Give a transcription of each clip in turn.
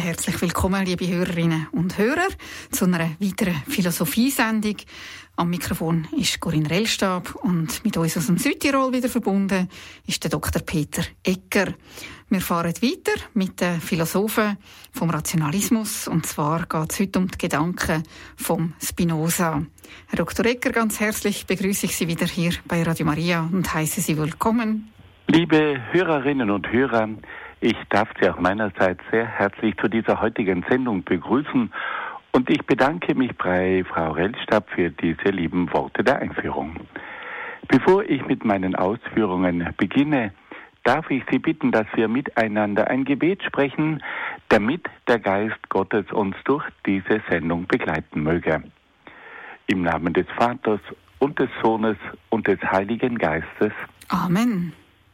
herzlich willkommen, liebe Hörerinnen und Hörer, zu einer weiteren Philosophiesendung. Am Mikrofon ist Corinne Rellstab und mit uns aus dem Südtirol wieder verbunden ist der Dr. Peter Egger. Wir fahren weiter mit den Philosophen vom Rationalismus, und zwar geht es heute um die Gedanken vom Spinoza. Herr Dr. Egger, ganz herzlich begrüße ich Sie wieder hier bei Radio Maria und heiße Sie willkommen. Liebe Hörerinnen und Hörer, ich darf Sie auch meinerseits sehr herzlich zu dieser heutigen Sendung begrüßen und ich bedanke mich bei Frau Rellstab für diese lieben Worte der Einführung. Bevor ich mit meinen Ausführungen beginne, darf ich Sie bitten, dass wir miteinander ein Gebet sprechen, damit der Geist Gottes uns durch diese Sendung begleiten möge. Im Namen des Vaters und des Sohnes und des Heiligen Geistes. Amen.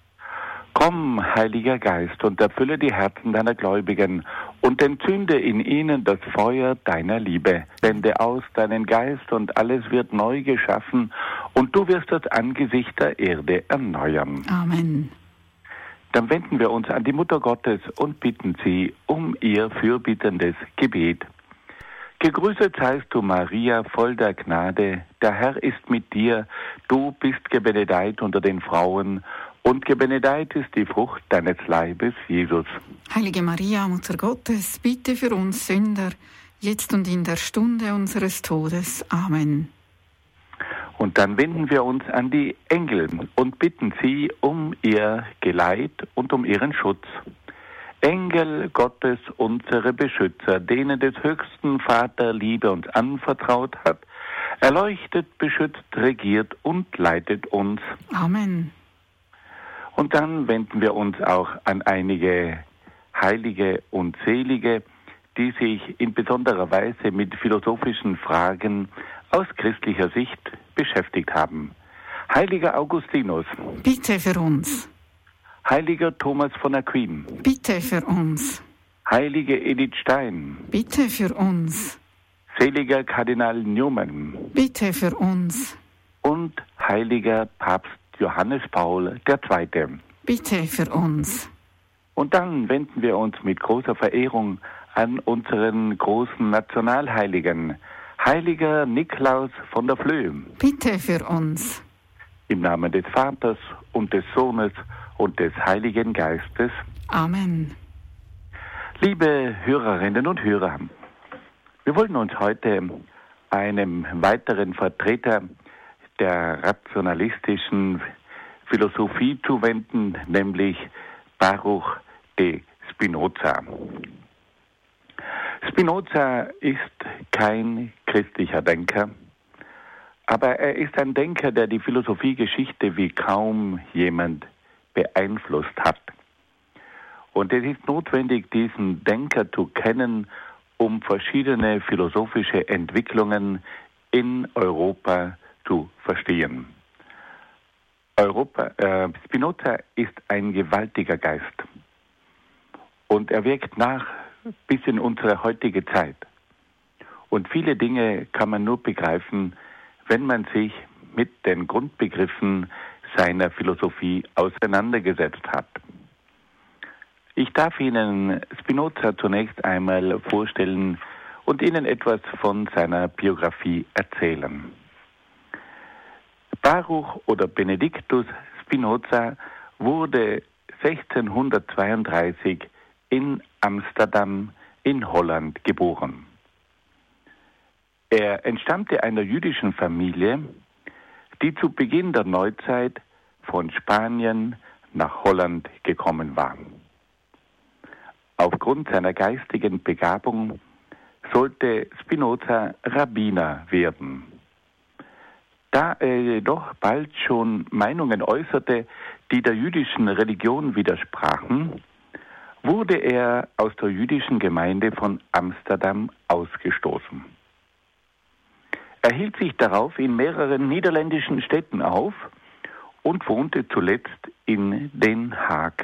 Komm, Heiliger Geist, und erfülle die Herzen deiner Gläubigen und entzünde in ihnen das Feuer deiner Liebe. Sende aus deinen Geist und alles wird neu geschaffen und du wirst das Angesicht der Erde erneuern. Amen. Dann wenden wir uns an die Mutter Gottes und bitten sie um ihr fürbittendes Gebet. Gegrüßet seist du, Maria, voll der Gnade, der Herr ist mit dir, du bist gebenedeit unter den Frauen, und gebenedeit ist die Frucht deines Leibes, Jesus. Heilige Maria, Mutter Gottes, bitte für uns Sünder, jetzt und in der Stunde unseres Todes. Amen. Und dann wenden wir uns an die Engel und bitten sie um ihr Geleit und um ihren Schutz. Engel Gottes, unsere Beschützer, denen des höchsten Vater Liebe uns anvertraut hat, erleuchtet, beschützt, regiert und leitet uns. Amen. Und dann wenden wir uns auch an einige Heilige und Selige, die sich in besonderer Weise mit philosophischen Fragen aus christlicher Sicht beschäftigt haben. Heiliger Augustinus. Bitte für uns. Heiliger Thomas von Aquin. Bitte für uns. Heilige Edith Stein. Bitte für uns. Seliger Kardinal Newman. Bitte für uns. Und heiliger Papst Johannes Paul II. Bitte für uns. Und dann wenden wir uns mit großer Verehrung an unseren großen Nationalheiligen, Heiliger Niklaus von der Flöhe. Bitte für uns. Im Namen des Vaters und des Sohnes und des Heiligen Geistes. Amen. Liebe Hörerinnen und Hörer, wir wollen uns heute einem weiteren Vertreter der rationalistischen Philosophie zuwenden, nämlich Baruch de Spinoza. Spinoza ist kein christlicher Denker, aber er ist ein Denker, der die Philosophiegeschichte wie kaum jemand beeinflusst hat. Und es ist notwendig, diesen Denker zu kennen, um verschiedene philosophische Entwicklungen in Europa zu verstehen. Spinoza ist ein gewaltiger Geist und er wirkt nach bis in unsere heutige Zeit. Und viele Dinge kann man nur begreifen, wenn man sich mit den Grundbegriffen seiner Philosophie auseinandergesetzt hat. Ich darf Ihnen Spinoza zunächst einmal vorstellen und Ihnen etwas von seiner Biografie erzählen. Baruch oder Benedictus Spinoza wurde 1632 in Amsterdam in Holland geboren. Er entstammte einer jüdischen Familie, die zu Beginn der Neuzeit von Spanien nach Holland gekommen war. Aufgrund seiner geistigen Begabung sollte Spinoza Rabbiner werden. Da er jedoch bald schon Meinungen äußerte, die der jüdischen Religion widersprachen, wurde er aus der jüdischen Gemeinde von Amsterdam ausgestoßen. Er hielt sich darauf in mehreren niederländischen Städten auf und wohnte zuletzt in Den Haag.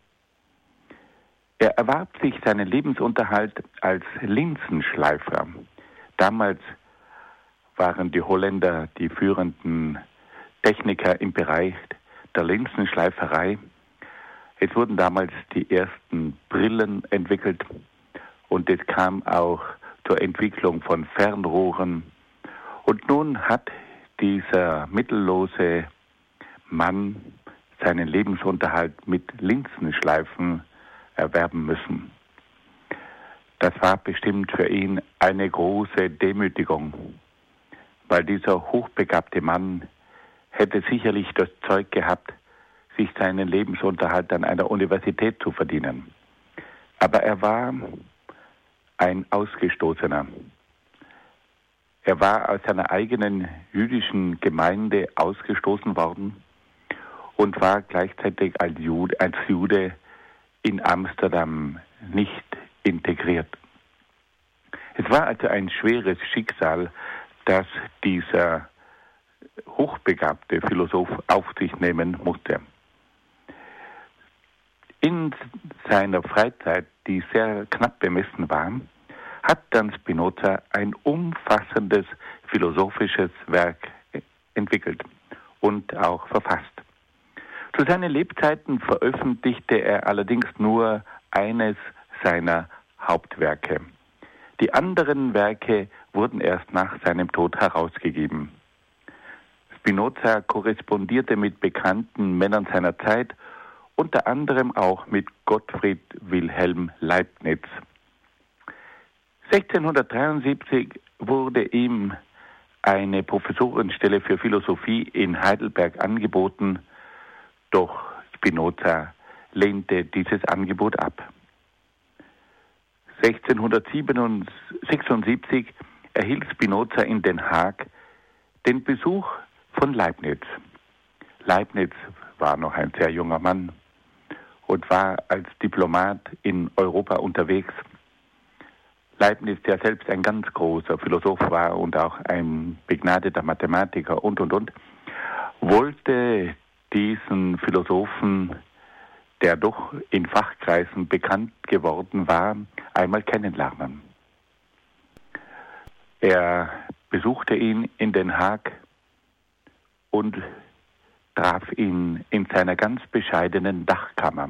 Er erwarb sich seinen Lebensunterhalt als Linsenschleifer. Damals waren die Holländer die führenden Techniker im Bereich der Linsenschleiferei. Es wurden damals die ersten Brillen entwickelt und es kam auch zur Entwicklung von Fernrohren. Und nun hat dieser mittellose Mann seinen Lebensunterhalt mit Linsenschleifen erwerben müssen. Das war bestimmt für ihn eine große Demütigung, weil dieser hochbegabte Mann hätte sicherlich das Zeug gehabt, sich seinen Lebensunterhalt an einer Universität zu verdienen. Aber er war ein Ausgestoßener. Er war aus seiner eigenen jüdischen Gemeinde ausgestoßen worden und war gleichzeitig als Jude in Amsterdam nicht integriert. Es war also ein schweres Schicksal, das dieser hochbegabte Philosoph auf sich nehmen musste. In seiner Freizeit, die sehr knapp bemessen war, hat dann Spinoza ein umfassendes philosophisches Werk entwickelt und auch verfasst. Zu seinen Lebzeiten veröffentlichte er allerdings nur eines seiner Hauptwerke. Die anderen Werke wurden erst nach seinem Tod herausgegeben. Spinoza korrespondierte mit bekannten Männern seiner Zeit, unter anderem auch mit Gottfried Wilhelm Leibniz. 1673 wurde ihm eine Professorenstelle für Philosophie in Heidelberg angeboten, doch Spinoza lehnte dieses Angebot ab. 1676 erhielt Spinoza in Den Haag den Besuch von Leibniz. Leibniz war noch ein sehr junger Mann und war als Diplomat in Europa unterwegs. Leibniz, der selbst ein ganz großer Philosoph war und auch ein begnadeter Mathematiker und, wollte diesen Philosophen, der doch in Fachkreisen bekannt geworden war, einmal kennenlernen. Er besuchte ihn in Den Haag und traf ihn in seiner ganz bescheidenen Dachkammer.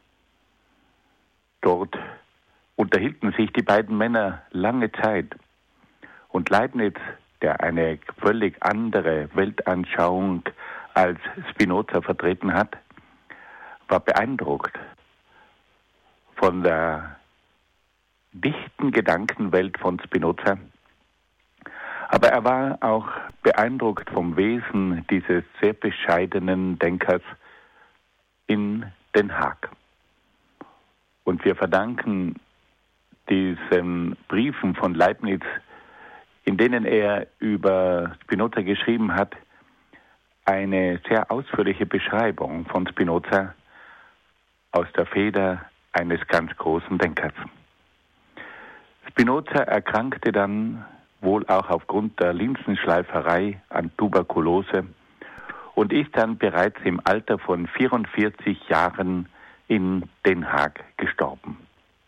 Dort unterhielten sich die beiden Männer lange Zeit und Leibniz, der eine völlig andere Weltanschauung als Spinoza vertreten hat, war beeindruckt von der dichten Gedankenwelt von Spinoza, aber er war auch beeindruckt vom Wesen dieses sehr bescheidenen Denkers in Den Haag. Und wir verdanken diesen Briefen von Leibniz, in denen er über Spinoza geschrieben hat, eine sehr ausführliche Beschreibung von Spinoza aus der Feder eines ganz großen Denkers. Spinoza erkrankte dann wohl auch aufgrund der Linsenschleiferei an Tuberkulose und ist dann bereits im Alter von 44 Jahren in Den Haag gestorben.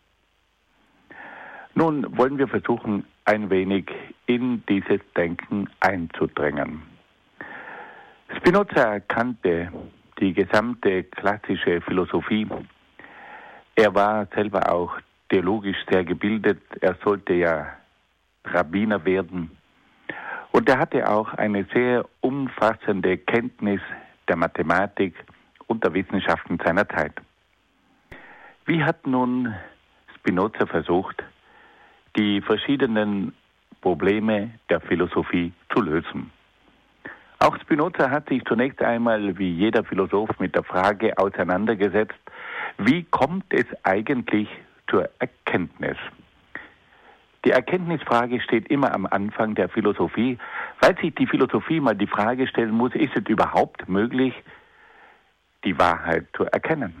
Nun wollen wir versuchen, ein wenig in dieses Denken einzudringen. Spinoza kannte die gesamte klassische Philosophie. Er war selber auch theologisch sehr gebildet. Er sollte ja Rabbiner werden. Und er hatte auch eine sehr umfassende Kenntnis der Mathematik und der Wissenschaften seiner Zeit. Wie hat nun Spinoza versucht, die verschiedenen Probleme der Philosophie zu lösen? Auch Spinoza hat sich zunächst einmal, wie jeder Philosoph, mit der Frage auseinandergesetzt, wie kommt es eigentlich zur Erkenntnis? Die Erkenntnisfrage steht immer am Anfang der Philosophie, weil sich die Philosophie mal die Frage stellen muss, ist es überhaupt möglich, die Wahrheit zu erkennen?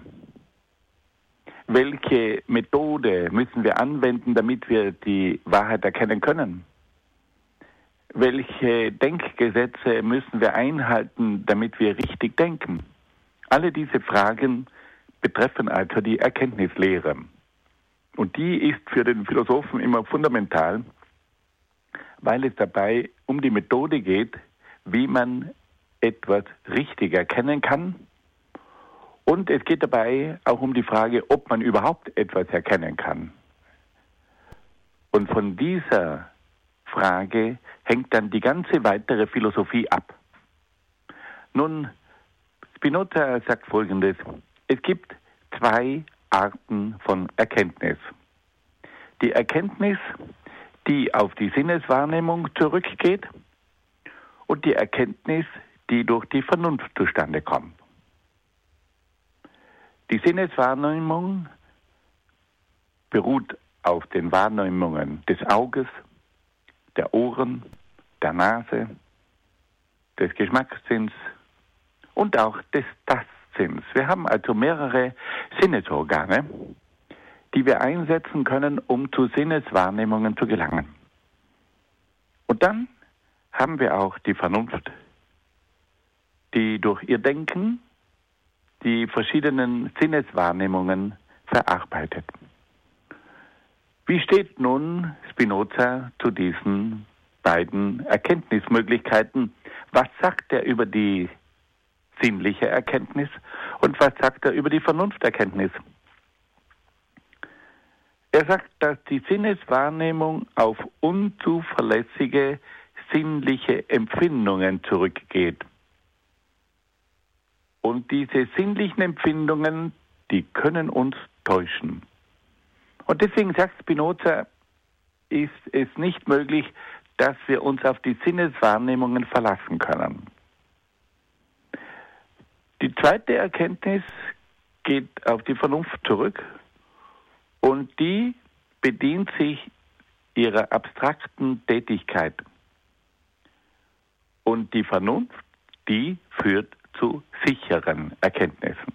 Welche Methode müssen wir anwenden, damit wir die Wahrheit erkennen können? Welche Denkgesetze müssen wir einhalten, damit wir richtig denken? Alle diese Fragen betreffen also die Erkenntnislehre. Und die ist für den Philosophen immer fundamental, weil es dabei um die Methode geht, wie man etwas richtig erkennen kann. Und es geht dabei auch um die Frage, ob man überhaupt etwas erkennen kann. Und von dieser Frage hängt dann die ganze weitere Philosophie ab. Nun, Spinoza sagt Folgendes: Es gibt zwei Arten von Erkenntnis. Die Erkenntnis, die auf die Sinneswahrnehmung zurückgeht, und die Erkenntnis, die durch die Vernunft zustande kommt. Die Sinneswahrnehmung beruht auf den Wahrnehmungen des Auges, der Ohren, der Nase, des Geschmackssinns und auch des Tastsinns. Wir haben also mehrere Sinnesorgane, die wir einsetzen können, um zu Sinneswahrnehmungen zu gelangen. Und dann haben wir auch die Vernunft, die durch ihr Denken die verschiedenen Sinneswahrnehmungen verarbeitet. Wie steht nun Spinoza zu diesen beiden Erkenntnismöglichkeiten? Was sagt er über die sinnliche Erkenntnis und was sagt er über die Vernunfterkenntnis? Er sagt, dass die Sinneswahrnehmung auf unzuverlässige sinnliche Empfindungen zurückgeht. Und diese sinnlichen Empfindungen, die können uns täuschen. Und deswegen sagt Spinoza, ist es nicht möglich, dass wir uns auf die Sinneswahrnehmungen verlassen können. Die zweite Erkenntnis geht auf die Vernunft zurück und die bedient sich ihrer abstrakten Tätigkeit. Und die Vernunft, die führt zu sicheren Erkenntnissen.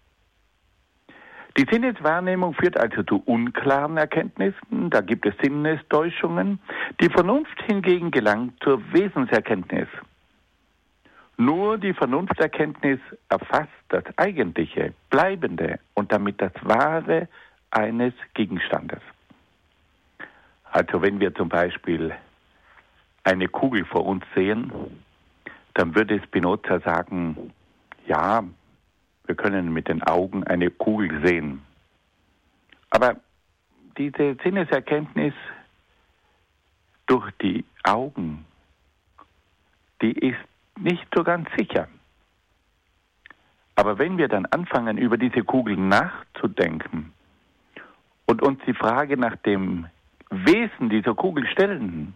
Die Sinneswahrnehmung führt also zu unklaren Erkenntnissen, da gibt es Sinnestäuschungen. Die Vernunft hingegen gelangt zur Wesenserkenntnis. Nur die Vernunfterkenntnis erfasst das Eigentliche, Bleibende und damit das Wahre eines Gegenstandes. Also wenn wir zum Beispiel eine Kugel vor uns sehen, dann würde Spinoza sagen, ja, wir können mit den Augen eine Kugel sehen. Aber diese Sinneserkenntnis durch die Augen, die ist nicht so ganz sicher. Aber wenn wir dann anfangen, über diese Kugel nachzudenken und uns die Frage nach dem Wesen dieser Kugel stellen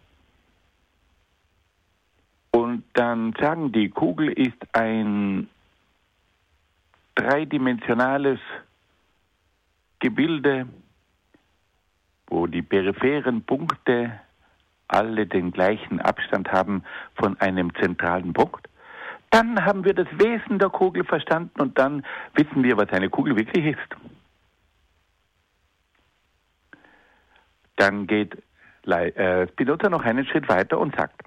und dann sagen, die Kugel ist ein dreidimensionales Gebilde, wo die peripheren Punkte alle den gleichen Abstand haben von einem zentralen Punkt, dann haben wir das Wesen der Kugel verstanden und dann wissen wir, was eine Kugel wirklich ist. Dann geht Spinoza noch einen Schritt weiter und sagt,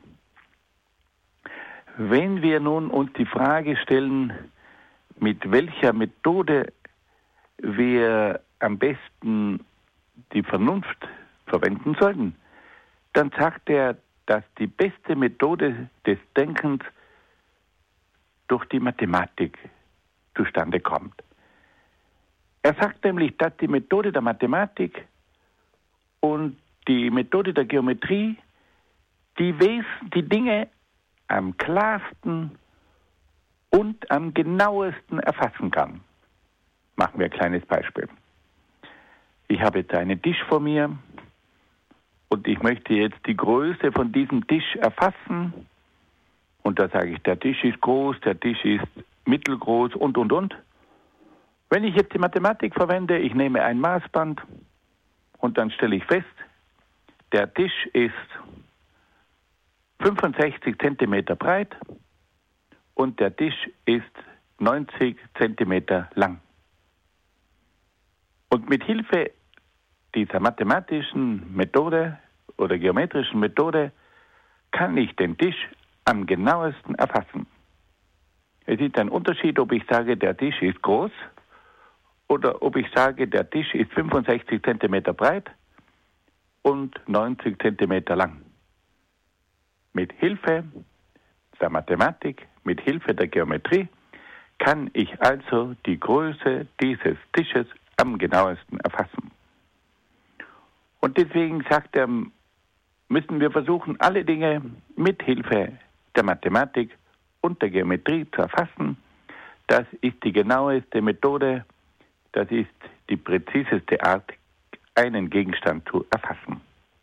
wenn wir nun uns die Frage stellen, mit welcher Methode wir am besten die Vernunft verwenden sollten, dann sagt er, dass die beste Methode des Denkens durch die Mathematik zustande kommt. Er sagt nämlich, dass die Methode der Mathematik und die Methode der Geometrie die Dinge am klarsten und am genauesten erfassen kann. Machen wir ein kleines Beispiel. Ich habe jetzt einen Tisch vor mir und ich möchte jetzt die Größe von diesem Tisch erfassen. Und da sage ich, der Tisch ist groß, der Tisch ist mittelgroß und. Wenn ich jetzt die Mathematik verwende, ich nehme ein Maßband und dann stelle ich fest, der Tisch ist 65 Zentimeter breit und der Tisch ist 90 Zentimeter lang. Und mit Hilfe dieser mathematischen Methode oder geometrischen Methode kann ich den Tisch am genauesten erfassen. Es ist ein Unterschied, ob ich sage, der Tisch ist groß oder ob ich sage, der Tisch ist 65 Zentimeter breit und 90 Zentimeter lang. Mit Hilfe der Mathematik, mit Hilfe der Geometrie kann ich also die Größe dieses Tisches am genauesten erfassen. Und deswegen sagt er, müssen wir versuchen, alle Dinge mit Hilfe der Mathematik und der Geometrie zu erfassen. Das ist die genaueste Methode, das ist die präziseste Art, einen Gegenstand zu erfassen.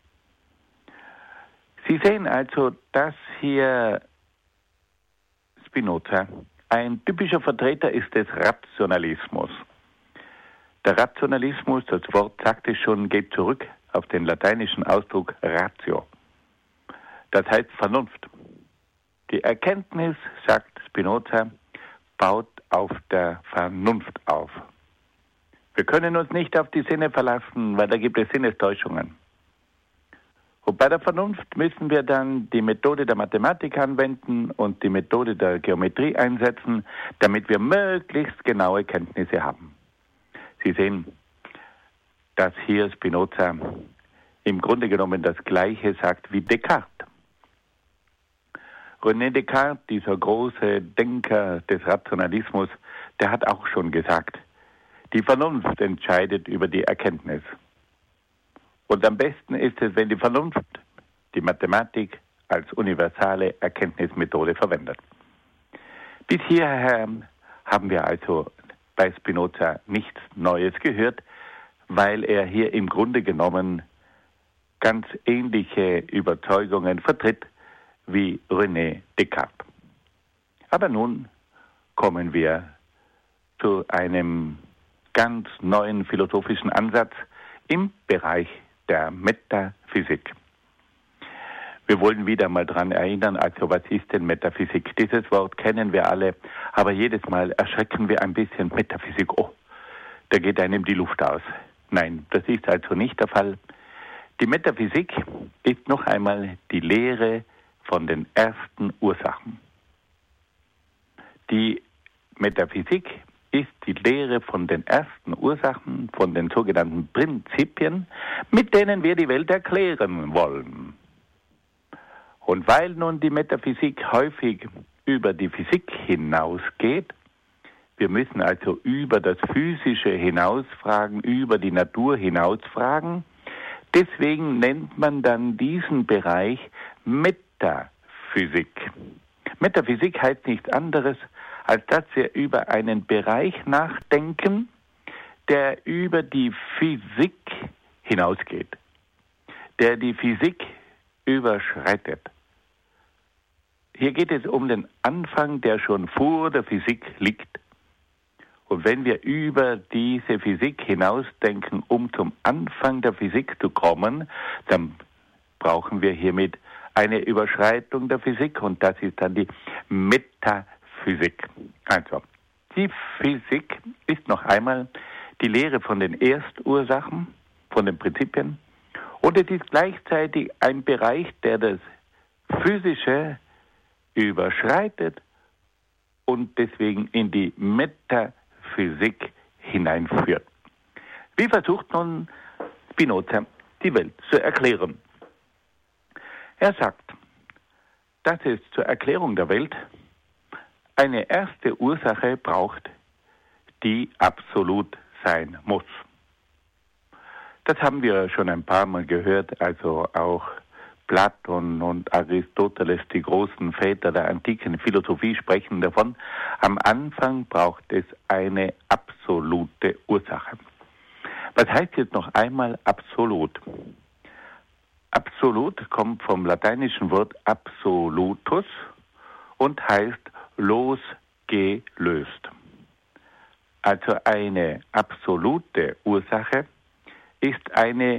Sie sehen also, dass hier Spinoza ein typischer Vertreter ist des Rationalismus. Der Rationalismus, das Wort sagt es schon, geht zurück auf den lateinischen Ausdruck ratio. Das heißt Vernunft. Die Erkenntnis, sagt Spinoza, baut auf der Vernunft auf. Wir können uns nicht auf die Sinne verlassen, weil da gibt es Sinnestäuschungen. Und bei der Vernunft müssen wir dann die Methode der Mathematik anwenden und die Methode der Geometrie einsetzen, damit wir möglichst genaue Kenntnisse haben. Sie sehen, dass hier Spinoza im Grunde genommen das Gleiche sagt wie Descartes. René Descartes, dieser große Denker des Rationalismus, der hat auch schon gesagt, die Vernunft entscheidet über die Erkenntnis. Und am besten ist es, wenn die Vernunft die Mathematik als universale Erkenntnismethode verwendet. Bis hierher haben wir also bei Spinoza nichts Neues gehört, weil er hier im Grunde genommen ganz ähnliche Überzeugungen vertritt wie René Descartes. Aber nun kommen wir zu einem ganz neuen philosophischen Ansatz im Bereich der Metaphysik. Wir wollen wieder mal daran erinnern, also was ist denn Metaphysik? Dieses Wort kennen wir alle, aber jedes Mal erschrecken wir ein bisschen. Metaphysik, oh, da geht einem die Luft aus. Nein, das ist also nicht der Fall. Die Metaphysik ist noch einmal die Lehre von den ersten Ursachen. Die Metaphysik ist die Lehre von den ersten Ursachen, von den sogenannten Prinzipien, mit denen wir die Welt erklären wollen. Und weil nun die Metaphysik häufig über die Physik hinausgeht, wir müssen also über das Physische hinausfragen, über die Natur hinausfragen, deswegen nennt man dann diesen Bereich Metaphysik. Metaphysik heißt nichts anderes, als dass wir über einen Bereich nachdenken, der über die Physik hinausgeht, der die Physik überschreitet. Hier geht es um den Anfang, der schon vor der Physik liegt. Und wenn wir über diese Physik hinausdenken, um zum Anfang der Physik zu kommen, dann brauchen wir hiermit eine Überschreitung der Physik und das ist dann die Metaphysik. Also, die Physik ist noch einmal die Lehre von den Erstursachen, von den Prinzipien und es ist gleichzeitig ein Bereich, der das Physische überschreitet und deswegen in die Metaphysik hineinführt. Wie versucht nun Spinoza die Welt zu erklären? Er sagt, dass es zur Erklärung der Welt eine erste Ursache braucht, die absolut sein muss. Das haben wir schon ein paar Mal gehört, also auch Platon und Aristoteles, die großen Väter der antiken Philosophie, sprechen davon, am Anfang braucht es eine absolute Ursache. Was heißt jetzt noch einmal absolut? Absolut kommt vom lateinischen Wort absolutus und heißt losgelöst. Also eine absolute Ursache ist eine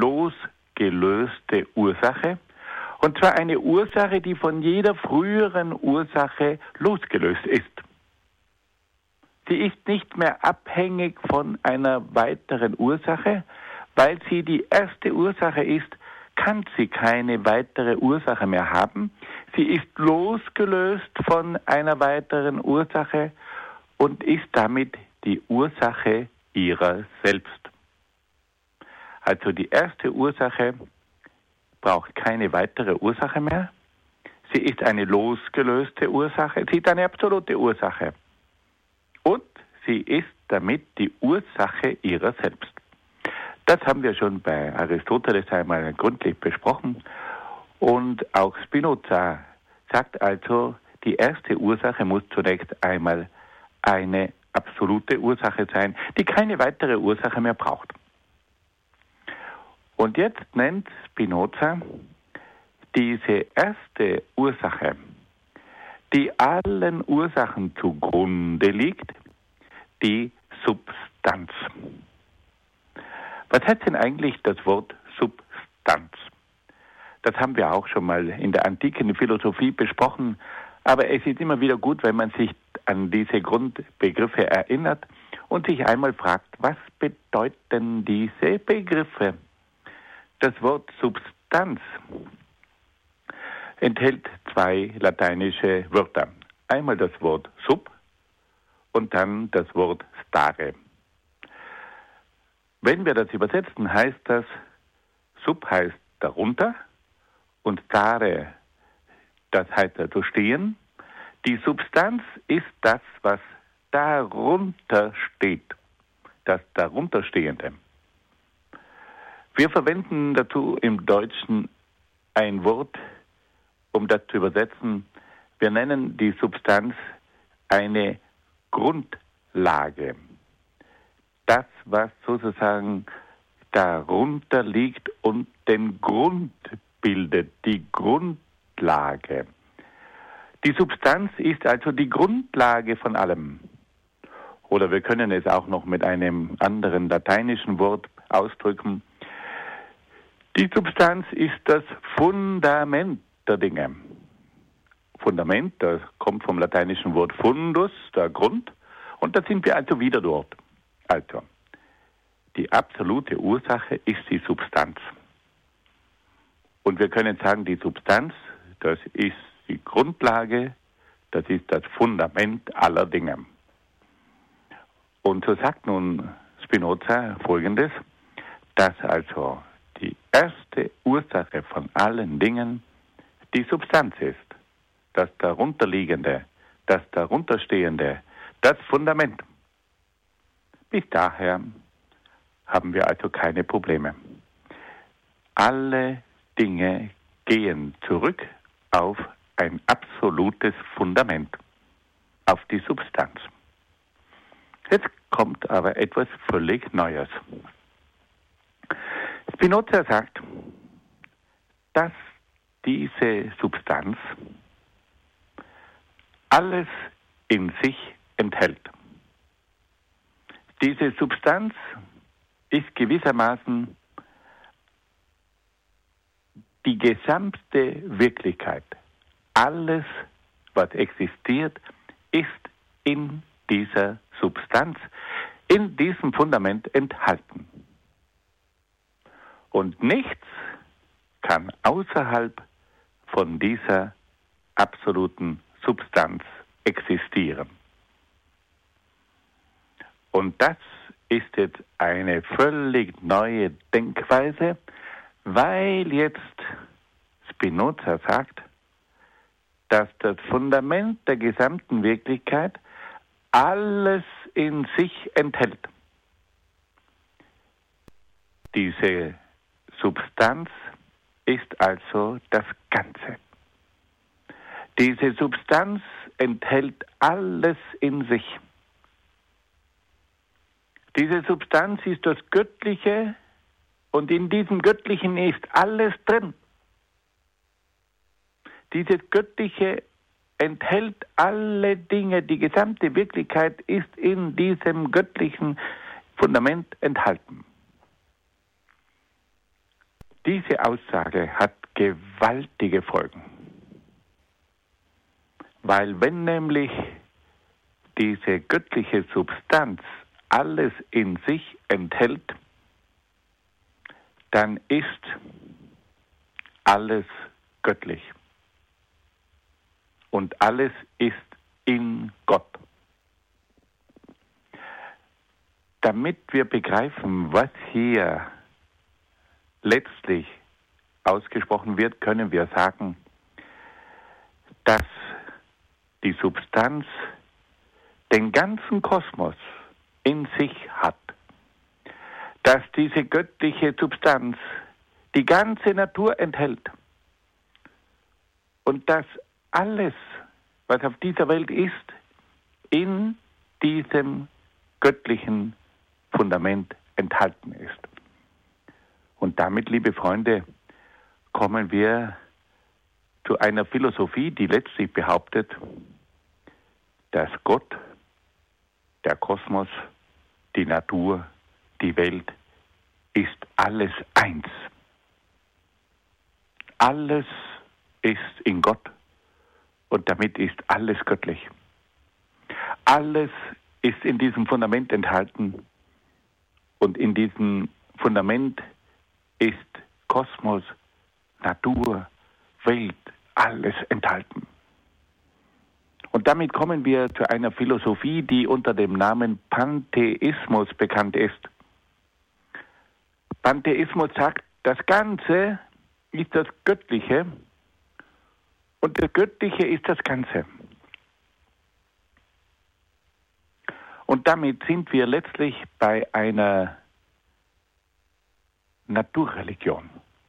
losgelöste Ursache, und zwar eine Ursache, die von jeder früheren Ursache losgelöst ist. Sie ist nicht mehr abhängig von einer weiteren Ursache, weil sie die erste Ursache ist, kann sie keine weitere Ursache mehr haben. Sie ist losgelöst von einer weiteren Ursache und ist damit die Ursache ihrer selbst. Also die erste Ursache braucht keine weitere Ursache mehr. Sie ist eine losgelöste Ursache. Sie ist eine absolute Ursache. Und sie ist damit die Ursache ihrer selbst. Das haben wir schon bei Aristoteles einmal gründlich besprochen. Und auch Spinoza sagt also, die erste Ursache muss zunächst einmal eine absolute Ursache sein, die keine weitere Ursache mehr braucht. Und jetzt nennt Spinoza diese erste Ursache, die allen Ursachen zugrunde liegt, die Substanz. Was heißt denn eigentlich das Wort Substanz? Das haben wir auch schon mal in der antiken Philosophie besprochen, aber es ist immer wieder gut, wenn man sich an diese Grundbegriffe erinnert und sich einmal fragt, was bedeuten diese Begriffe? Das Wort Substanz enthält zwei lateinische Wörter. Einmal das Wort sub und dann das Wort stare. Wenn wir das übersetzen, heißt das, sub heißt darunter und stare, das heißt also stehen. Die Substanz ist das, was darunter steht, das darunterstehende. Wir verwenden dazu im Deutschen ein Wort, um das zu übersetzen. Wir nennen die Substanz eine Grundlage. Das, was sozusagen darunter liegt und den Grund bildet, die Grundlage. Die Substanz ist also die Grundlage von allem. Oder wir können es auch noch mit einem anderen lateinischen Wort ausdrücken. Die Substanz ist das Fundament der Dinge. Fundament, das kommt vom lateinischen Wort fundus, der Grund, und da sind wir also wieder dort. Also, die absolute Ursache ist die Substanz. Und wir können sagen, die Substanz, das ist die Grundlage, das ist das Fundament aller Dinge. Und so sagt nun Spinoza Folgendes, dass also die erste Ursache von allen Dingen die Substanz ist, das darunterliegende, das darunterstehende, das Fundament. Bis daher haben wir also keine Probleme. Alle Dinge gehen zurück auf ein absolutes Fundament, auf die Substanz. Jetzt kommt aber etwas völlig Neues. Spinoza sagt, dass diese Substanz alles in sich enthält. Diese Substanz ist gewissermaßen die gesamte Wirklichkeit. Alles, was existiert, ist in dieser Substanz, in diesem Fundament enthalten. Und nichts kann außerhalb von dieser absoluten Substanz existieren. Und das ist jetzt eine völlig neue Denkweise, weil jetzt Spinoza sagt, dass das Fundament der gesamten Wirklichkeit alles in sich enthält. Diese Substanz ist also das Ganze. Diese Substanz enthält alles in sich. Diese Substanz ist das Göttliche und in diesem Göttlichen ist alles drin. Dieses Göttliche enthält alle Dinge, die gesamte Wirklichkeit ist in diesem göttlichen Fundament enthalten. Diese Aussage hat gewaltige Folgen. Weil wenn nämlich diese göttliche Substanz alles in sich enthält, dann ist alles göttlich. Und alles ist in Gott. Damit wir begreifen, was hier letztlich ausgesprochen wird, können wir sagen, dass die Substanz den ganzen Kosmos in sich hat. dass diese göttliche Substanz die ganze Natur enthält und dass alles, was auf dieser Welt ist, in diesem göttlichen Fundament enthalten ist. Und damit, liebe Freunde, kommen wir zu einer Philosophie, die letztlich behauptet, dass Gott, der Kosmos, die Natur, die Welt, ist alles eins. Alles ist in Gott und damit ist alles göttlich. Alles ist in diesem Fundament enthalten und in diesem Fundament ist Kosmos, Natur, Welt, alles enthalten. Und damit kommen wir zu einer Philosophie, die unter dem Namen Pantheismus bekannt ist. Pantheismus sagt, das Ganze ist das Göttliche und das Göttliche ist das Ganze. Und damit sind wir letztlich bei einer Naturreligion.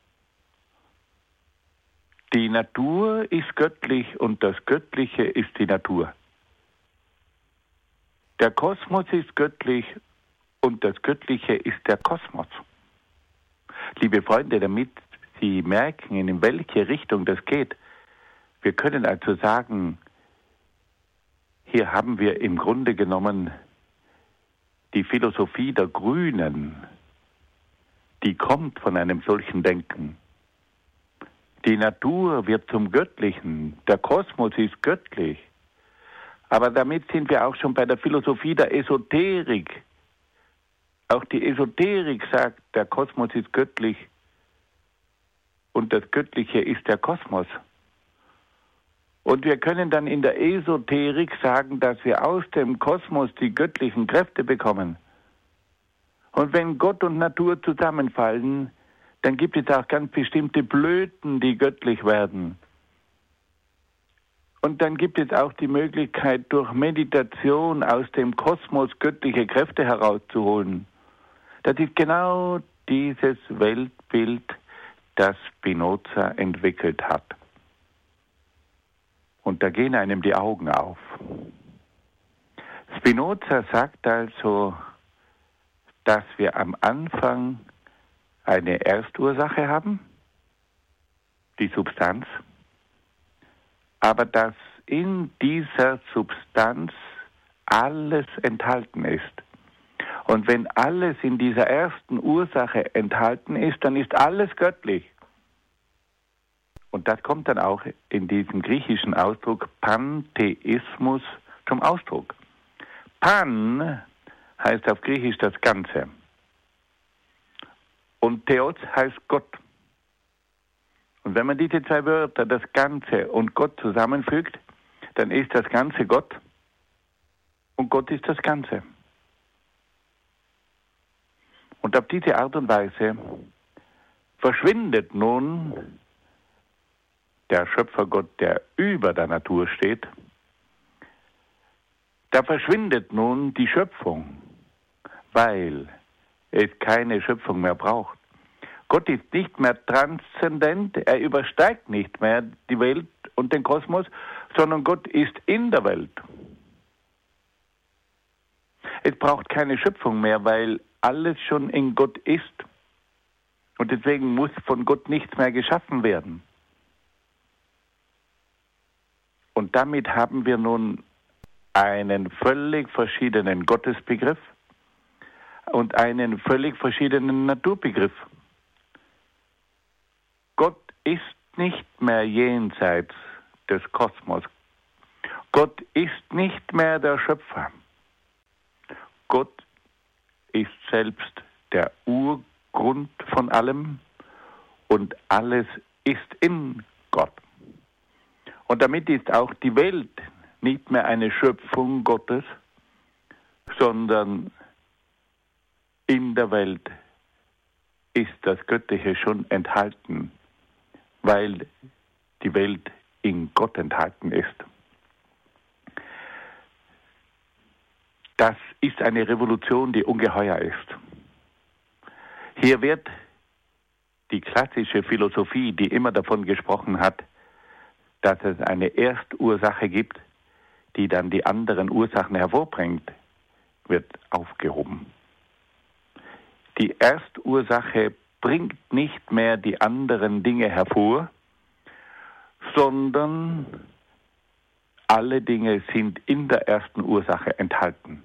Die Natur ist göttlich und das Göttliche ist die Natur. Der Kosmos ist göttlich und das Göttliche ist der Kosmos. Liebe Freunde, damit Sie merken, in welche Richtung das geht, wir können also sagen, hier haben wir im Grunde genommen die Philosophie der Grünen, die kommt von einem solchen Denken. Die Natur wird zum Göttlichen, der Kosmos ist göttlich. Aber damit sind wir auch schon bei der Philosophie der Esoterik. Auch die Esoterik sagt, der Kosmos ist göttlich und das Göttliche ist der Kosmos. Und wir können dann in der Esoterik sagen, dass wir aus dem Kosmos die göttlichen Kräfte bekommen. Und wenn Gott und Natur zusammenfallen, dann gibt es auch ganz bestimmte Blüten, die göttlich werden. Und dann gibt es auch die Möglichkeit, durch Meditation aus dem Kosmos göttliche Kräfte herauszuholen. Das ist genau dieses Weltbild, das Spinoza entwickelt hat. Und da gehen einem die Augen auf. Spinoza sagt also, dass wir am Anfang eine Erstursache haben, die Substanz, aber dass in dieser Substanz alles enthalten ist. Und wenn alles in dieser ersten Ursache enthalten ist, dann ist alles göttlich. Und das kommt dann auch in diesem griechischen Ausdruck Pantheismus zum Ausdruck. Pan heißt auf Griechisch das Ganze. Und Theos heißt Gott. Und wenn man diese zwei Wörter, das Ganze und Gott zusammenfügt, dann ist das Ganze Gott und Gott ist das Ganze. Und auf diese Art und Weise verschwindet nun der Schöpfergott, der über der Natur steht. Da verschwindet nun die Schöpfung, weil es keine Schöpfung mehr braucht. Gott ist nicht mehr transzendent, er übersteigt nicht mehr die Welt und den Kosmos, sondern Gott ist in der Welt. Es braucht keine Schöpfung mehr, weil alles schon in Gott ist. Und deswegen muss von Gott nichts mehr geschaffen werden. Und damit haben wir nun einen völlig verschiedenen Gottesbegriff und einen völlig verschiedenen Naturbegriff. Gott ist nicht mehr jenseits des Kosmos. Gott ist nicht mehr der Schöpfer. Gott ist selbst der Urgrund von allem und alles ist in Gott. Und damit ist auch die Welt nicht mehr eine Schöpfung Gottes, sondern in der Welt ist das Göttliche schon enthalten, weil die Welt in Gott enthalten ist. Das ist eine Revolution, die ungeheuer ist. Hier wird die klassische Philosophie, die immer davon gesprochen hat, dass es eine Erstursache gibt, die dann die anderen Ursachen hervorbringt, wird aufgehoben. Die Erstursache bringt nicht mehr die anderen Dinge hervor, sondern alle Dinge sind in der ersten Ursache enthalten.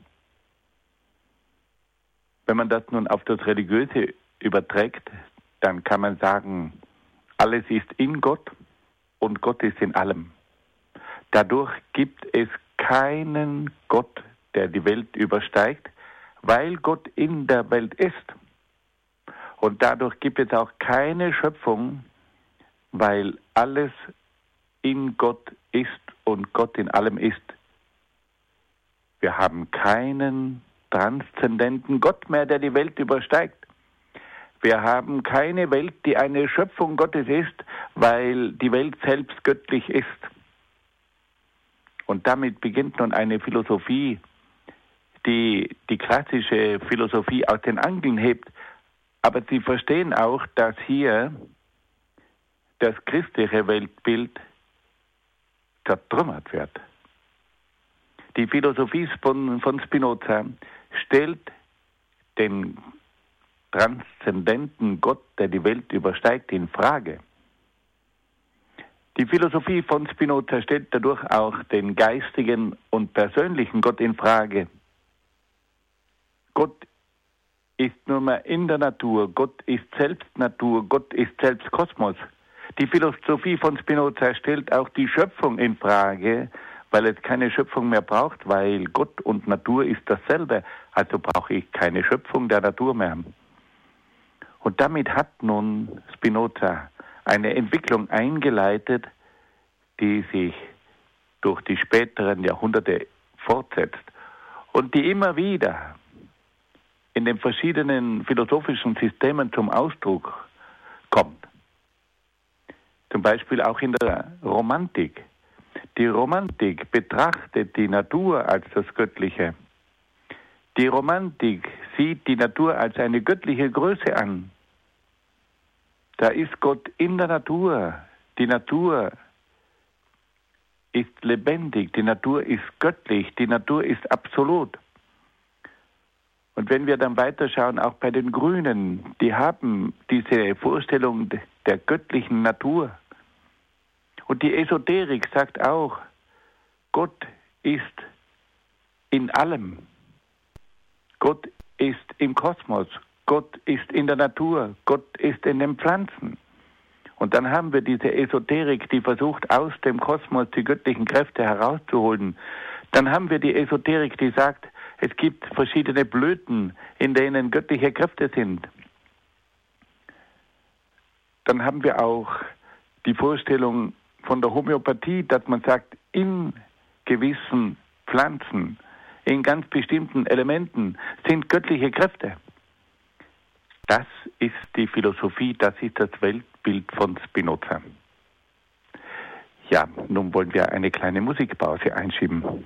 Wenn man das nun auf das Religiöse überträgt, dann kann man sagen, alles ist in Gott und Gott ist in allem. Dadurch gibt es keinen Gott, der die Welt übersteigt, weil Gott in der Welt ist. Und dadurch gibt es auch keine Schöpfung, weil alles in Gott ist und Gott in allem ist. Wir haben keinen transzendenten Gott mehr, der die Welt übersteigt. Wir haben keine Welt, die eine Schöpfung Gottes ist, weil die Welt selbst göttlich ist. Und damit beginnt nun eine Philosophie, die die klassische Philosophie aus den Angeln hebt. Aber sie verstehen auch, dass hier das christliche Weltbild zertrümmert wird. Die Philosophie von Spinoza stellt den transzendenten Gott, der die Welt übersteigt, in Frage. Die Philosophie von Spinoza stellt dadurch auch den geistigen und persönlichen Gott in Frage. Gott ist nur mehr in der Natur, Gott ist selbst Natur, Gott ist selbst Kosmos. Die Philosophie von Spinoza stellt auch die Schöpfung in Frage, weil es keine Schöpfung mehr braucht, weil Gott und Natur ist dasselbe. Also brauche ich keine Schöpfung der Natur mehr. Und damit hat nun Spinoza eine Entwicklung eingeleitet, die sich durch die späteren Jahrhunderte fortsetzt und die immer wieder in den verschiedenen philosophischen Systemen zum Ausdruck kommt. Zum Beispiel auch in der Romantik. Die Romantik betrachtet die Natur als das Göttliche. Die Romantik sieht die Natur als eine göttliche Größe an. Da ist Gott in der Natur. Die Natur ist lebendig, die Natur ist göttlich, die Natur ist absolut. Und wenn wir dann weiterschauen, auch bei den Grünen, die haben diese Vorstellung der göttlichen Natur. Und die Esoterik sagt auch, Gott ist in allem. Gott ist im Kosmos. Gott ist in der Natur. Gott ist in den Pflanzen. Und dann haben wir diese Esoterik, die versucht, aus dem Kosmos die göttlichen Kräfte herauszuholen. Dann haben wir die Esoterik, die sagt, es gibt verschiedene Blüten, in denen göttliche Kräfte sind. Dann haben wir auch die Vorstellung von der Homöopathie, dass man sagt, in gewissen Pflanzen, in ganz bestimmten Elementen sind göttliche Kräfte. Das ist die Philosophie, das ist das Weltbild von Spinoza. Ja, nun wollen wir eine kleine Musikpause einschieben.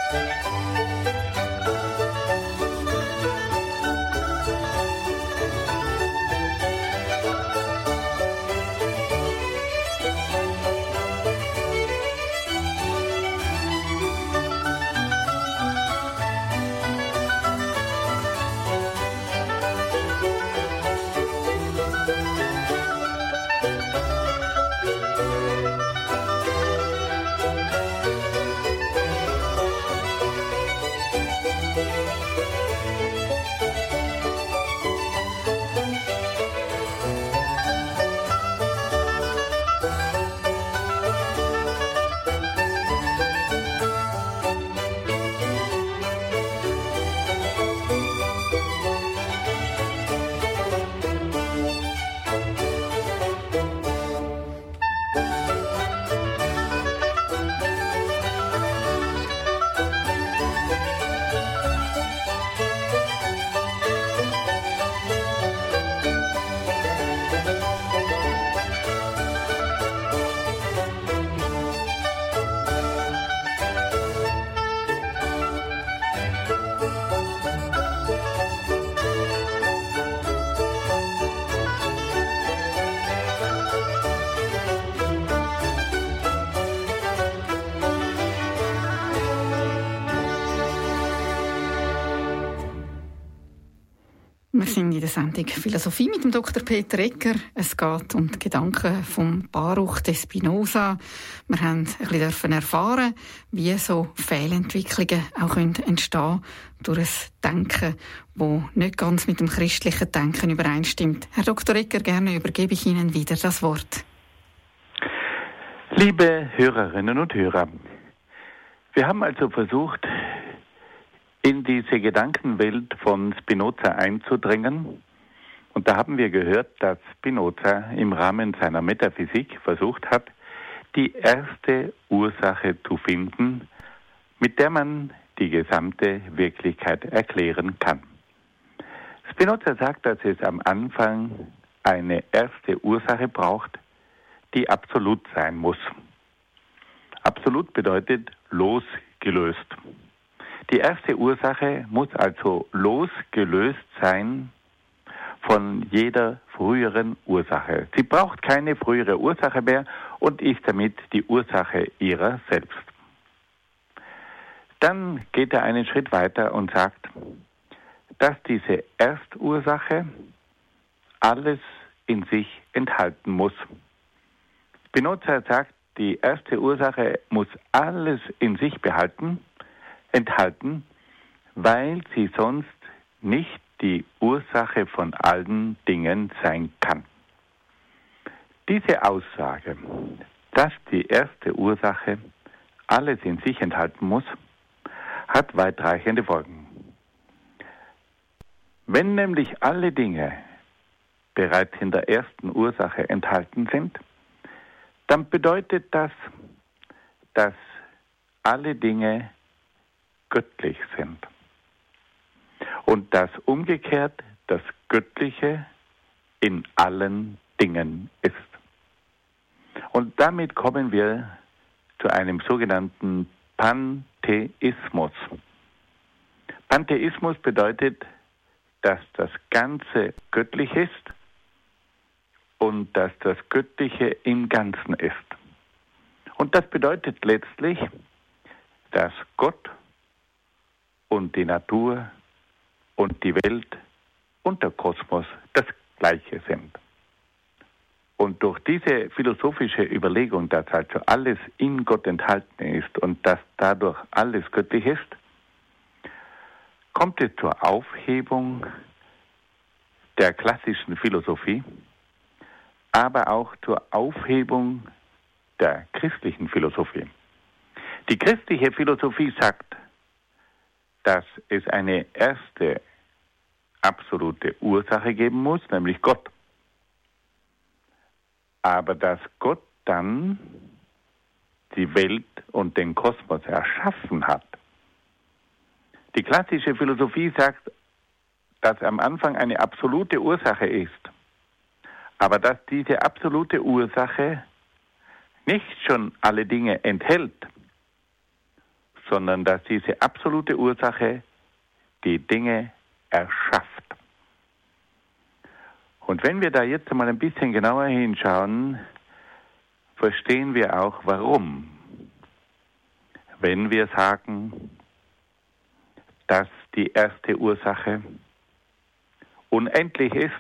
Wir sind in der Sendung Philosophie mit dem Dr. Peter Egger. Es geht um die Gedanken vom Baruch de Spinoza. Wir haben ein bisschen erfahren, wie so Fehlentwicklungen auch entstehen können durch ein Denken, das nicht ganz mit dem christlichen Denken übereinstimmt. Herr Dr. Egger, gerne übergebe ich Ihnen wieder das Wort. Liebe Hörerinnen und Hörer, wir haben also versucht, in diese Gedankenwelt von Spinoza einzudringen. Und da haben wir gehört, dass Spinoza im Rahmen seiner Metaphysik versucht hat, die erste Ursache zu finden, mit der man die gesamte Wirklichkeit erklären kann. Spinoza sagt, dass es am Anfang eine erste Ursache braucht, die absolut sein muss. Absolut bedeutet losgelöst. Die erste Ursache muss also losgelöst sein von jeder früheren Ursache. Sie braucht keine frühere Ursache mehr und ist damit die Ursache ihrer selbst. Dann geht er einen Schritt weiter und sagt, dass diese Erstursache alles in sich enthalten muss. Spinoza sagt, die erste Ursache muss alles in sich enthalten, weil sie sonst nicht die Ursache von allen Dingen sein kann. Diese Aussage, dass die erste Ursache alles in sich enthalten muss, hat weitreichende Folgen. Wenn nämlich alle Dinge bereits in der ersten Ursache enthalten sind, dann bedeutet das, dass alle Dinge göttlich sind. Und dass umgekehrt das Göttliche in allen Dingen ist. Und damit kommen wir zu einem sogenannten Pantheismus. Pantheismus bedeutet, dass das Ganze göttlich ist und dass das Göttliche im Ganzen ist. Und das bedeutet letztlich, dass Gott und die Natur und die Welt und der Kosmos das Gleiche sind. Und durch diese philosophische Überlegung, dass also alles in Gott enthalten ist und dass dadurch alles göttlich ist, kommt es zur Aufhebung der klassischen Philosophie, aber auch zur Aufhebung der christlichen Philosophie. Die christliche Philosophie sagt, dass es eine erste absolute Ursache geben muss, nämlich Gott. Aber dass Gott dann die Welt und den Kosmos erschaffen hat. Die klassische Philosophie sagt, dass am Anfang eine absolute Ursache ist, aber dass diese absolute Ursache nicht schon alle Dinge enthält, sondern dass diese absolute Ursache die Dinge erschafft. Und wenn wir da jetzt mal ein bisschen genauer hinschauen, verstehen wir auch, warum. Wenn wir sagen, dass die erste Ursache unendlich ist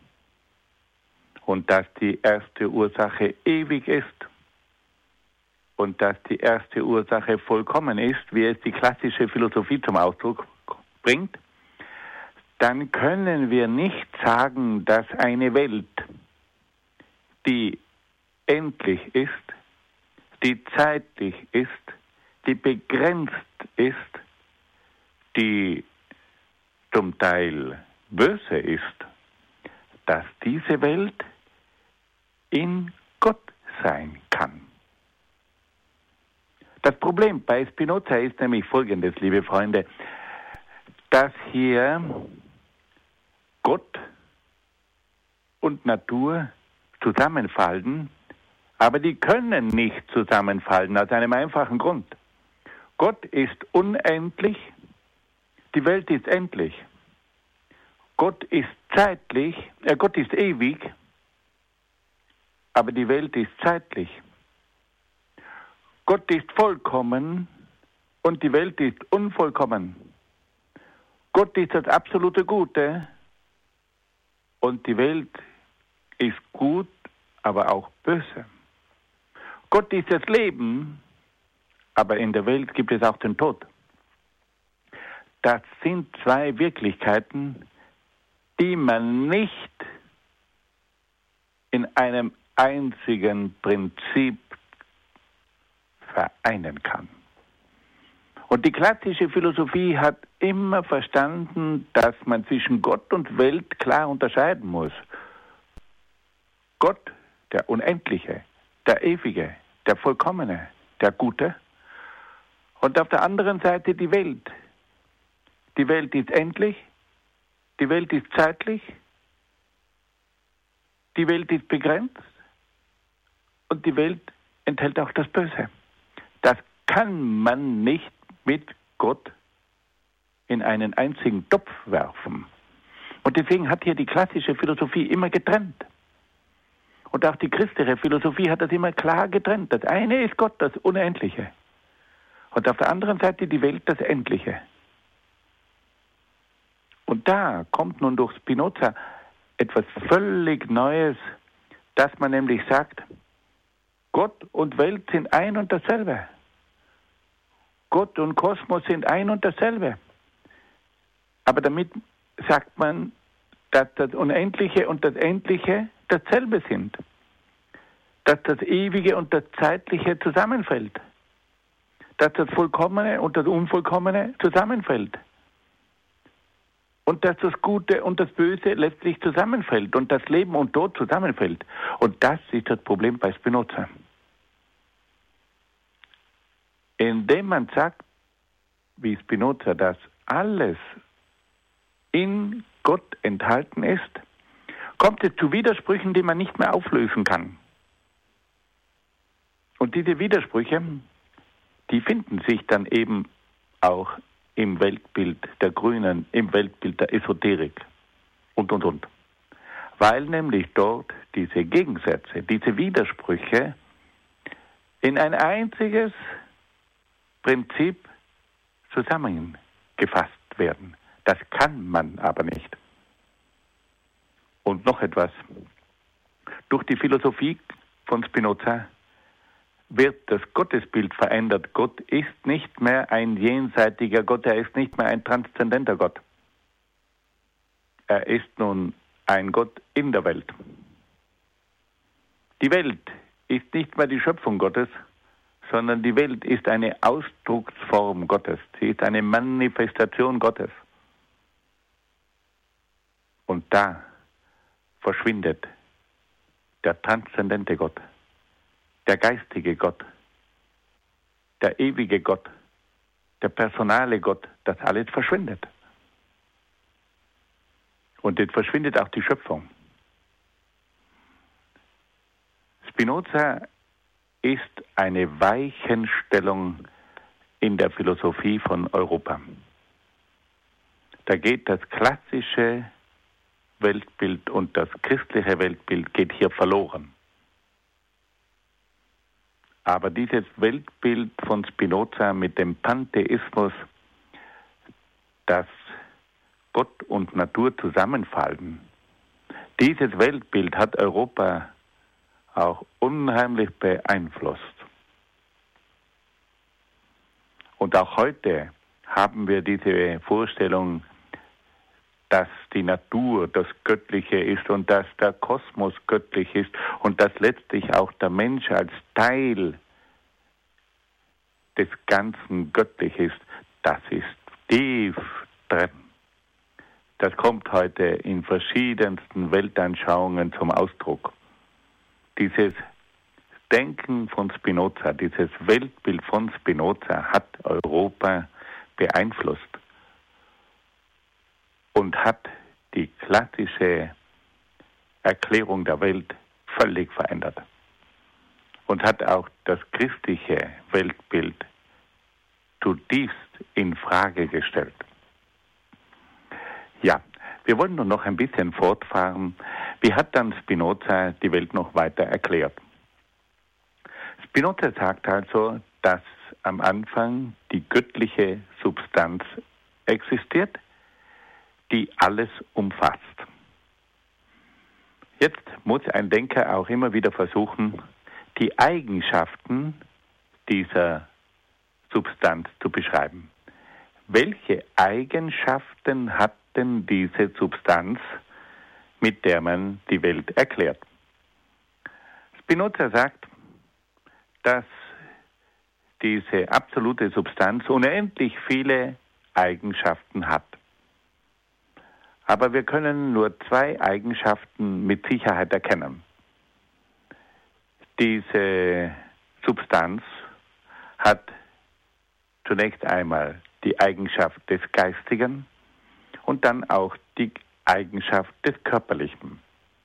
und dass die erste Ursache ewig ist und dass die erste Ursache vollkommen ist, wie es die klassische Philosophie zum Ausdruck bringt, dann können wir nicht sagen, dass eine Welt, die endlich ist, die zeitlich ist, die begrenzt ist, die zum Teil böse ist, dass diese Welt in Gott sein kann. Das Problem bei Spinoza ist nämlich folgendes, liebe Freunde, dass hier Gott und Natur zusammenfallen, aber die können nicht zusammenfallen aus einem einfachen Grund. Gott ist unendlich, die Welt ist endlich. Gott ist zeitlich, Gott ist ewig, aber die Welt ist zeitlich. Gott ist vollkommen und die Welt ist unvollkommen. Gott ist das absolute Gute und die Welt ist gut, aber auch böse. Gott ist das Leben, aber in der Welt gibt es auch den Tod. Das sind zwei Wirklichkeiten, die man nicht in einem einzigen Prinzip vereinen kann. Und die klassische Philosophie hat immer verstanden, dass man zwischen Gott und Welt klar unterscheiden muss. Gott, der Unendliche, der Ewige, der Vollkommene, der Gute. Und auf der anderen Seite die Welt. Die Welt ist endlich, die Welt ist zeitlich, die Welt ist begrenzt und die Welt enthält auch das Böse. Das kann man nicht mit Gott in einen einzigen Topf werfen. Und deswegen hat hier die klassische Philosophie immer getrennt. Und auch die christliche Philosophie hat das immer klar getrennt. Das eine ist Gott, das Unendliche. Und auf der anderen Seite die Welt, das Endliche. Und da kommt nun durch Spinoza etwas völlig Neues, dass man nämlich sagt, Gott und Welt sind ein und dasselbe. Gott und Kosmos sind ein und dasselbe. Aber damit sagt man, dass das Unendliche und das Endliche dasselbe sind. Dass das Ewige und das Zeitliche zusammenfällt. Dass das Vollkommene und das Unvollkommene zusammenfällt. Und dass das Gute und das Böse letztlich zusammenfällt und das Leben und Tod zusammenfällt. Und das ist das Problem bei Spinoza. Indem man sagt, wie Spinoza, dass alles in Gott enthalten ist, kommt es zu Widersprüchen, die man nicht mehr auflösen kann. Und diese Widersprüche, die finden sich dann eben auch im Weltbild der Grünen, im Weltbild der Esoterik und. Weil nämlich dort diese Gegensätze, diese Widersprüche in ein einziges Prinzip zusammengefasst werden. Das kann man aber nicht. Und noch etwas. Durch die Philosophie von Spinoza wird das Gottesbild verändert. Gott ist nicht mehr ein jenseitiger Gott, er ist nicht mehr ein transzendenter Gott. Er ist nun ein Gott in der Welt. Die Welt ist nicht mehr die Schöpfung Gottes, sondern die Welt ist eine Ausdrucksform Gottes. Sie ist eine Manifestation Gottes. Und da verschwindet der transzendente Gott, der geistige Gott, der ewige Gott, der personale Gott, das alles verschwindet. Und jetzt verschwindet auch die Schöpfung. Spinoza ist eine Weichenstellung in der Philosophie von Europa. Da geht das klassische Weltbild und das christliche Weltbild geht hier verloren. Aber dieses Weltbild von Spinoza mit dem Pantheismus, dass Gott und Natur zusammenfallen, dieses Weltbild hat Europa auch unheimlich beeinflusst. Und auch heute haben wir diese Vorstellung, dass die Natur das Göttliche ist und dass der Kosmos göttlich ist und dass letztlich auch der Mensch als Teil des Ganzen göttlich ist. Das ist tief drin. Das kommt heute in verschiedensten Weltanschauungen zum Ausdruck. Dieses Denken von Spinoza, dieses Weltbild von Spinoza hat Europa beeinflusst und hat die klassische Erklärung der Welt völlig verändert und hat auch das christliche Weltbild zutiefst in Frage gestellt. Ja, wir wollen nur noch ein bisschen fortfahren. Wie hat dann Spinoza die Welt noch weiter erklärt? Spinoza sagt also, dass am Anfang die göttliche Substanz existiert, die alles umfasst. Jetzt muss ein Denker auch immer wieder versuchen, die Eigenschaften dieser Substanz zu beschreiben. Welche Eigenschaften hat denn diese Substanz, mit der man die Welt erklärt? Spinoza sagt, dass diese absolute Substanz unendlich viele Eigenschaften hat. Aber wir können nur 2 Eigenschaften mit Sicherheit erkennen. Diese Substanz hat zunächst einmal die Eigenschaft des Geistigen und dann auch die Eigenschaft des Körperlichen.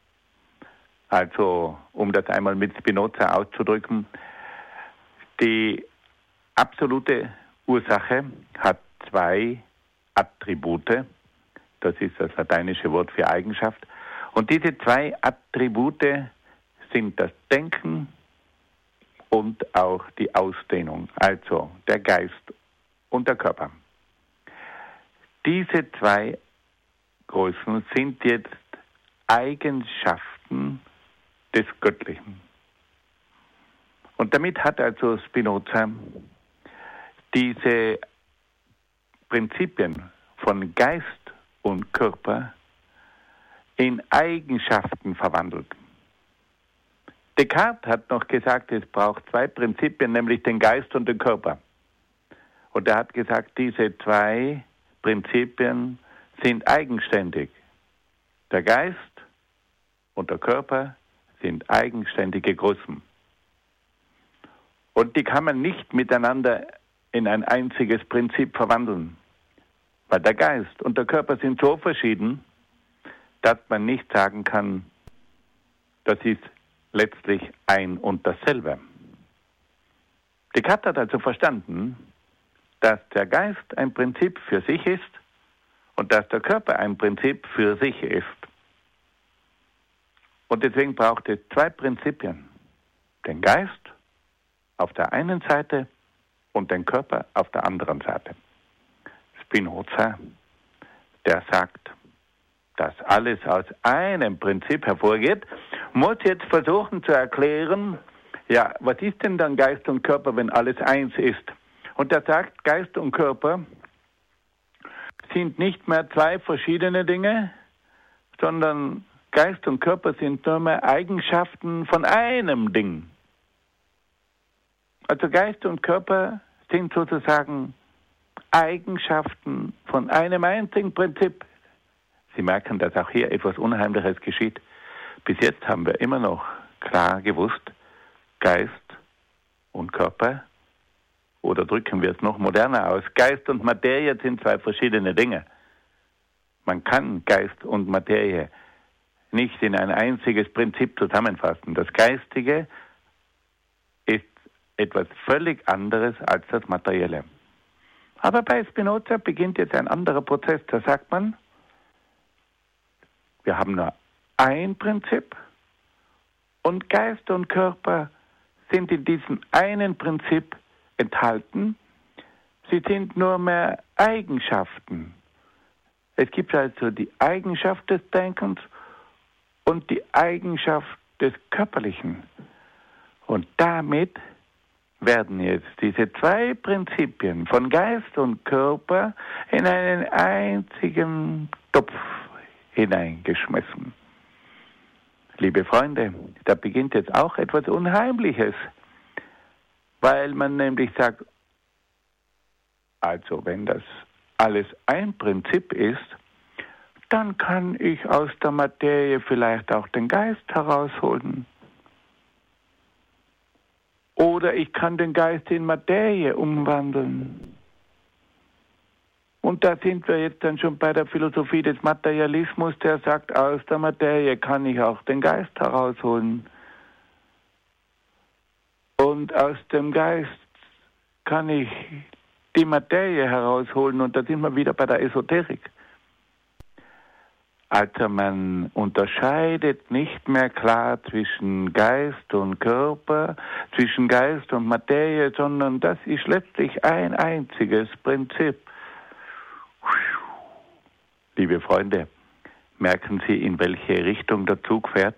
Also, um das einmal mit Spinoza auszudrücken, die absolute Ursache hat 2 Attribute. Das ist das lateinische Wort für Eigenschaft. Und diese 2 Attribute sind das Denken und auch die Ausdehnung, also der Geist und der Körper. Diese 2 Größen sind jetzt Eigenschaften des Göttlichen. Und damit hat also Spinoza diese Prinzipien von Geist und Körper in Eigenschaften verwandelt. Descartes hat noch gesagt, es braucht 2 Prinzipien, nämlich den Geist und den Körper. Und er hat gesagt, diese 2 Prinzipien sind eigenständig. Der Geist und der Körper sind eigenständige Größen. Und die kann man nicht miteinander in ein einziges Prinzip verwandeln. Weil der Geist und der Körper sind so verschieden, dass man nicht sagen kann, das ist letztlich ein und dasselbe. Descartes hat also verstanden, dass der Geist ein Prinzip für sich ist und dass der Körper ein Prinzip für sich ist. Und deswegen braucht es 2 Prinzipien. Den Geist auf der einen Seite und den Körper auf der anderen Seite. Spinoza, der sagt, dass alles aus einem Prinzip hervorgeht, muss jetzt versuchen zu erklären, ja, was ist denn dann Geist und Körper, wenn alles eins ist? Und er sagt, Geist und Körper sind nicht mehr 2 verschiedene Dinge, sondern Geist und Körper sind nur mehr Eigenschaften von einem Ding. Also Geist und Körper sind sozusagen Eigenschaften von einem einzigen Prinzip. Sie merken, dass auch hier etwas Unheimliches geschieht. Bis jetzt haben wir immer noch klar gewusst, Geist und Körper, oder drücken wir es noch moderner aus, Geist und Materie sind 2 verschiedene Dinge. Man kann Geist und Materie nicht in ein einziges Prinzip zusammenfassen. Das Geistige ist etwas völlig anderes als das Materielle. Aber bei Spinoza beginnt jetzt ein anderer Prozess. Da sagt man, wir haben nur ein Prinzip und Geist und Körper sind in diesem einen Prinzip enthalten. Sie sind nur mehr Eigenschaften. Es gibt also die Eigenschaft des Denkens und die Eigenschaft des Körperlichen. Und damit werden jetzt diese zwei Prinzipien von Geist und Körper in einen einzigen Topf hineingeschmissen. Liebe Freunde, da beginnt jetzt auch etwas Unheimliches, weil man nämlich sagt, also wenn das alles ein Prinzip ist, dann kann ich aus der Materie vielleicht auch den Geist herausholen. Oder ich kann den Geist in Materie umwandeln. Und da sind wir jetzt dann schon bei der Philosophie des Materialismus, der sagt, aus der Materie kann ich auch den Geist herausholen. Und aus dem Geist kann ich die Materie herausholen. Und da sind wir wieder bei der Esoterik. Also man unterscheidet nicht mehr klar zwischen Geist und Körper, zwischen Geist und Materie, sondern das ist letztlich ein einziges Prinzip. Liebe Freunde, merken Sie, in welche Richtung der Zug fährt?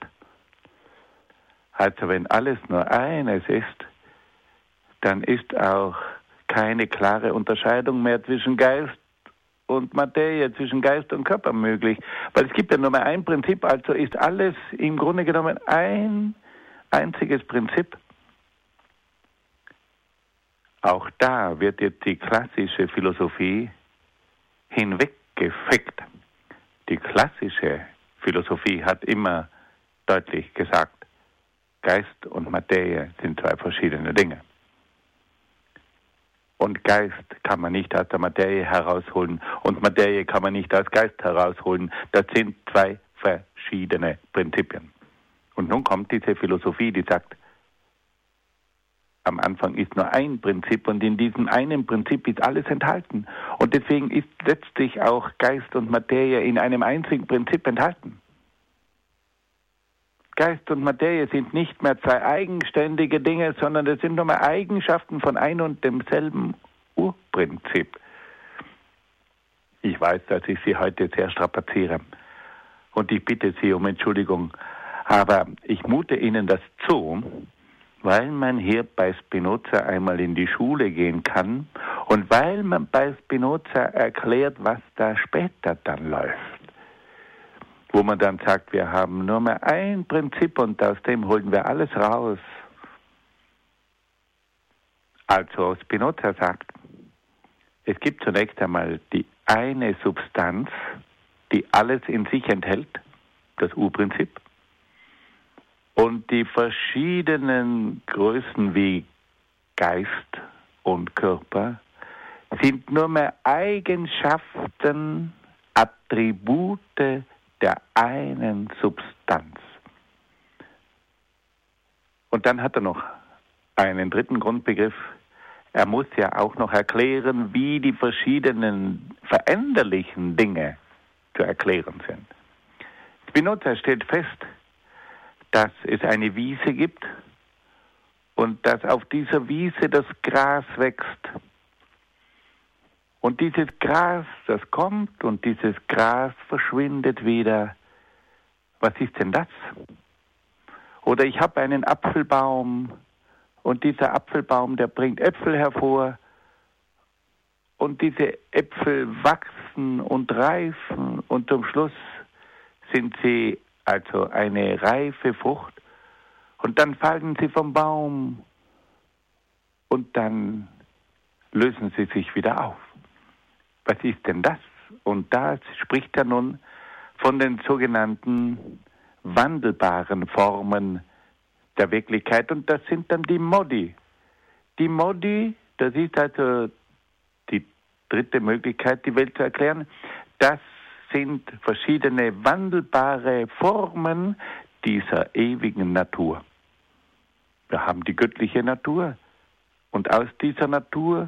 Also wenn alles nur eines ist, dann ist auch keine klare Unterscheidung mehr zwischen Geist und Materie, zwischen Geist und Körper möglich. Weil es gibt ja nur mehr ein Prinzip, also ist alles im Grunde genommen ein einziges Prinzip. Auch da wird jetzt die klassische Philosophie hinweggefegt. Die klassische Philosophie hat immer deutlich gesagt, Geist und Materie sind zwei verschiedene Dinge. Und Geist kann man nicht aus der Materie herausholen und Materie kann man nicht aus Geist herausholen. Das sind zwei verschiedene Prinzipien. Und nun kommt diese Philosophie, die sagt, am Anfang ist nur ein Prinzip und in diesem einen Prinzip ist alles enthalten. Und deswegen ist letztlich auch Geist und Materie in einem einzigen Prinzip enthalten. Geist und Materie sind nicht mehr zwei eigenständige Dinge, sondern es sind nur mehr Eigenschaften von ein und demselben Urprinzip. Ich weiß, dass ich Sie heute sehr strapaziere und ich bitte Sie um Entschuldigung, aber ich mute Ihnen das zu, weil man hier bei Spinoza einmal in die Schule gehen kann und weil man bei Spinoza erklärt, was da später dann läuft. Wo man dann sagt, wir haben nur mehr ein Prinzip und aus dem holen wir alles raus. Also Spinoza sagt, es gibt zunächst einmal die eine Substanz, die alles in sich enthält, das Urprinzip, und die verschiedenen Größen wie Geist und Körper sind nur mehr Eigenschaften, Attribute der einen Substanz. Und dann hat er noch einen dritten Grundbegriff. Er muss ja auch noch erklären, wie die verschiedenen veränderlichen Dinge zu erklären sind. Spinoza stellt fest, dass es eine Wiese gibt und dass auf dieser Wiese das Gras wächst. Und dieses Gras, das kommt und dieses Gras verschwindet wieder. Was ist denn das? Oder ich habe einen Apfelbaum und dieser Apfelbaum, der bringt Äpfel hervor und diese Äpfel wachsen und reifen und zum Schluss sind sie also eine reife Frucht und dann fallen sie vom Baum und dann lösen sie sich wieder auf. Was ist denn das? Und da spricht er nun von den sogenannten wandelbaren Formen der Wirklichkeit. Und das sind dann die Modi. Die Modi, das ist also die dritte Möglichkeit, die Welt zu erklären. Das sind verschiedene wandelbare Formen dieser ewigen Natur. Wir haben die göttliche Natur. Und aus dieser Natur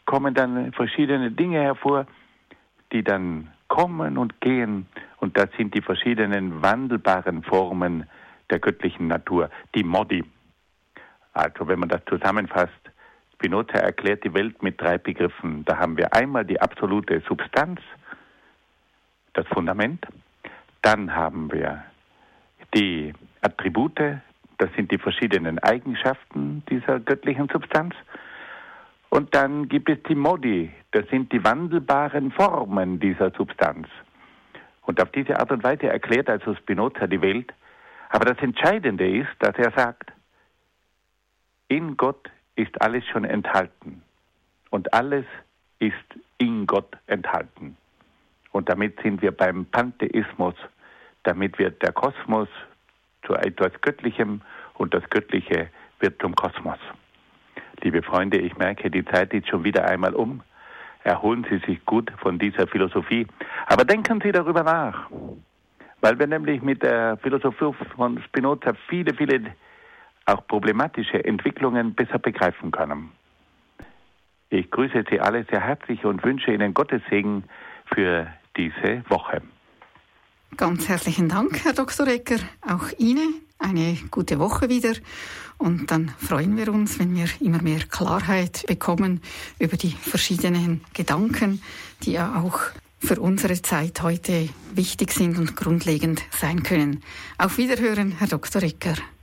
kommen dann verschiedene Dinge hervor, die dann kommen und gehen. Und das sind die verschiedenen wandelbaren Formen der göttlichen Natur, die Modi. Also wenn man das zusammenfasst, Spinoza erklärt die Welt mit 3 Begriffen. Da haben wir einmal die absolute Substanz, das Fundament. Dann haben wir die Attribute, das sind die verschiedenen Eigenschaften dieser göttlichen Substanz. Und dann gibt es die Modi, das sind die wandelbaren Formen dieser Substanz. Und auf diese Art und Weise erklärt also Spinoza die Welt. Aber das Entscheidende ist, dass er sagt, in Gott ist alles schon enthalten. Und alles ist in Gott enthalten. Und damit sind wir beim Pantheismus. Damit wird der Kosmos zu etwas Göttlichem und das Göttliche wird zum Kosmos. Liebe Freunde, ich merke, die Zeit ist schon wieder einmal um. Erholen Sie sich gut von dieser Philosophie. Aber denken Sie darüber nach. Weil wir nämlich mit der Philosophie von Spinoza viele auch problematische Entwicklungen besser begreifen können. Ich grüße Sie alle sehr herzlich und wünsche Ihnen Gottes Segen für diese Woche. Ganz herzlichen Dank, Herr Dr. Egger. Auch Ihnen eine gute Woche wieder. Und dann freuen wir uns, wenn wir immer mehr Klarheit bekommen über die verschiedenen Gedanken, die ja auch für unsere Zeit heute wichtig sind und grundlegend sein können. Auf Wiederhören, Herr Dr. Egger.